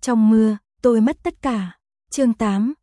Trong mưa, tôi mất tất cả. Chương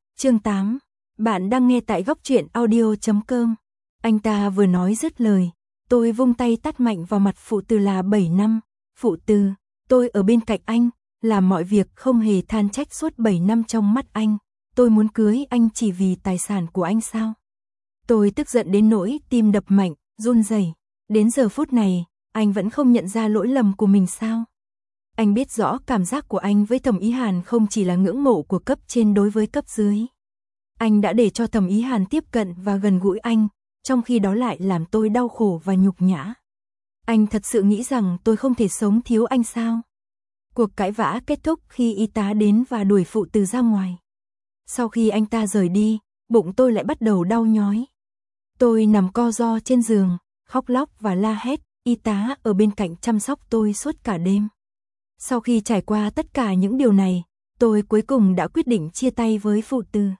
8. Bạn đang nghe tại góc truyện audio.com. Anh ta vừa nói dứt lời, tôi vung tay tát mạnh vào mặt phụ từ là 7 năm. Phụ từ, tôi ở bên cạnh anh, làm mọi việc không hề than trách suốt 7 năm trong mắt anh. Tôi muốn cưới anh chỉ vì tài sản của anh sao? Tôi tức giận đến nỗi tim đập mạnh, run rẩy. Đến giờ phút này, anh vẫn không nhận ra lỗi lầm của mình sao? Anh biết rõ cảm giác của anh với Thẩm Ý Hàn không chỉ là ngưỡng mộ của cấp trên đối với cấp dưới. Anh đã để cho Thẩm Ý Hàn tiếp cận và gần gũi anh, trong khi đó lại làm tôi đau khổ và nhục nhã. Anh thật sự nghĩ rằng tôi không thể sống thiếu anh sao? Cuộc cãi vã kết thúc khi y tá đến và đuổi phụ từ ra ngoài. Sau khi anh ta rời đi, bụng tôi lại bắt đầu đau nhói. Tôi nằm co ro trên giường, khóc lóc và la hét, y tá ở bên cạnh chăm sóc tôi suốt cả đêm. Sau khi trải qua tất cả những điều này, tôi cuối cùng đã quyết định chia tay với phụ từ.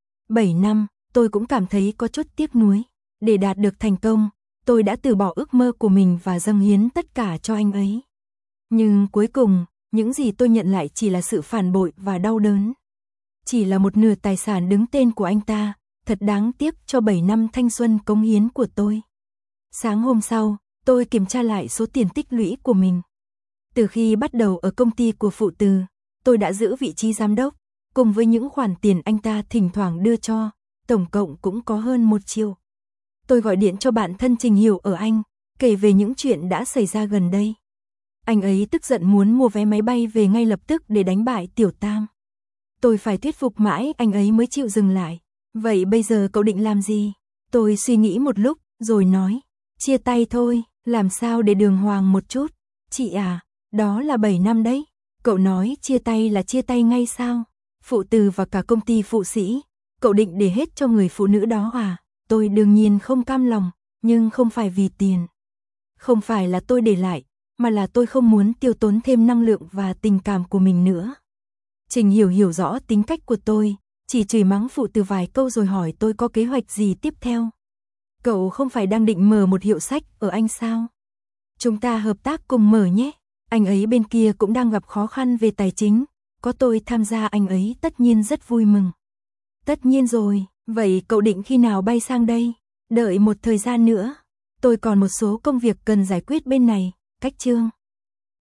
7 năm, tôi cũng cảm thấy có chút tiếc nuối. Để đạt được thành công, tôi đã từ bỏ ước mơ của mình và dâng hiến tất cả cho anh ấy. Nhưng cuối cùng, những gì tôi nhận lại chỉ là sự phản bội và đau đớn. Chỉ là một nửa tài sản đứng tên của anh ta, thật đáng tiếc cho 7 năm thanh xuân cống hiến của tôi. Sáng hôm sau, tôi kiểm tra lại số tiền tích lũy của mình. Từ khi bắt đầu ở công ty của phụ từ, tôi đã giữ vị trí giám đốc, cùng với những khoản tiền anh ta thỉnh thoảng đưa cho, tổng cộng cũng có hơn 1 triệu. Tôi gọi điện cho bạn thân Trình Hiểu ở Anh, kể về những chuyện đã xảy ra gần đây. Anh ấy tức giận muốn mua vé máy bay về ngay lập tức để đánh bại Tiểu Tam. Tôi phải thuyết phục mãi anh ấy mới chịu dừng lại. Vậy bây giờ cậu định làm gì? Tôi suy nghĩ một lúc, rồi nói, chia tay thôi, làm sao để đường hoàng một chút. Chị à, đó là 7 năm đấy. Cậu nói chia tay là chia tay ngay sao? Phụ từ và cả công ty phụ sĩ, cậu định để hết cho người phụ nữ đó à? Tôi đương nhiên không cam lòng, nhưng không phải vì tiền. Không phải là tôi để lại, mà là tôi không muốn tiêu tốn thêm năng lượng và tình cảm của mình nữa. Trình hiểu rõ tính cách của tôi, chỉ chửi mắng phụ từ vài câu rồi hỏi tôi có kế hoạch gì tiếp theo. Cậu không phải đang định mở một hiệu sách ở Anh sao? Chúng ta hợp tác cùng mở nhé. Anh ấy bên kia cũng đang gặp khó khăn về tài chính, có tôi tham gia anh ấy tất nhiên rất vui mừng. Tất nhiên rồi, vậy cậu định khi nào bay sang đây? Đợi một thời gian nữa. Tôi còn một số công việc cần giải quyết bên này. Cách chương